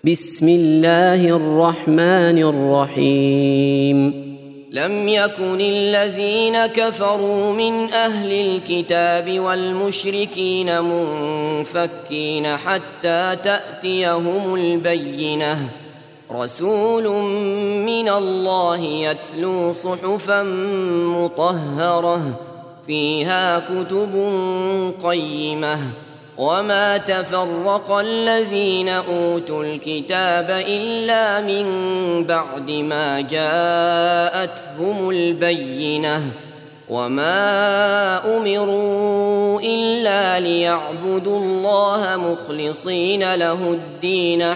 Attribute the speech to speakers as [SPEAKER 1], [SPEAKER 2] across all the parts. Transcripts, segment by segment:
[SPEAKER 1] بسم الله الرحمن الرحيم.
[SPEAKER 2] لم يكن الذين كفروا من أهل الكتاب والمشركين منفكين حتى تأتيهم البينة، رسول من الله يتلو صحفا مطهرة فيها كتب قيمة، وما تفرق الذين أوتوا الكتاب إلا من بعد ما جاءتهم البينة، وما أمروا إلا ليعبدوا الله مخلصين له الدين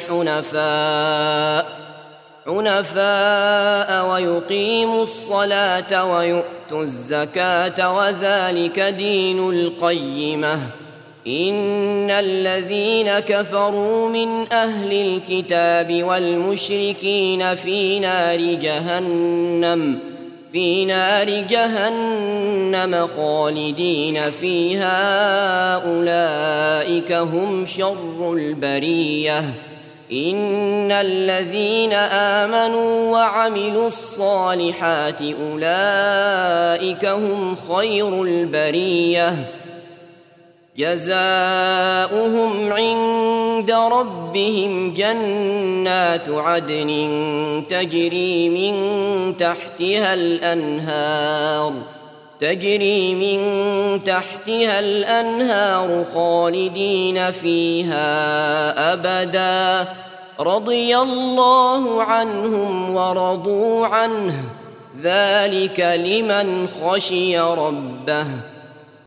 [SPEAKER 2] حنفاء ويقيموا الصلاة ويؤتوا الزكاة وذلك دين القيمة. إن الذين كفروا من أهل الكتاب والمشركين في نار جهنم خالدين فيها أولئك هم شر البرية. إن الذين آمنوا وعملوا الصالحات أولئك هم خير البرية، جزاؤهم عند ربهم جنات عدن تجري من تحتها الأنهار خالدين فيها أبدا، رضي الله عنهم ورضوا عنه، ذلك لمن خشي ربه.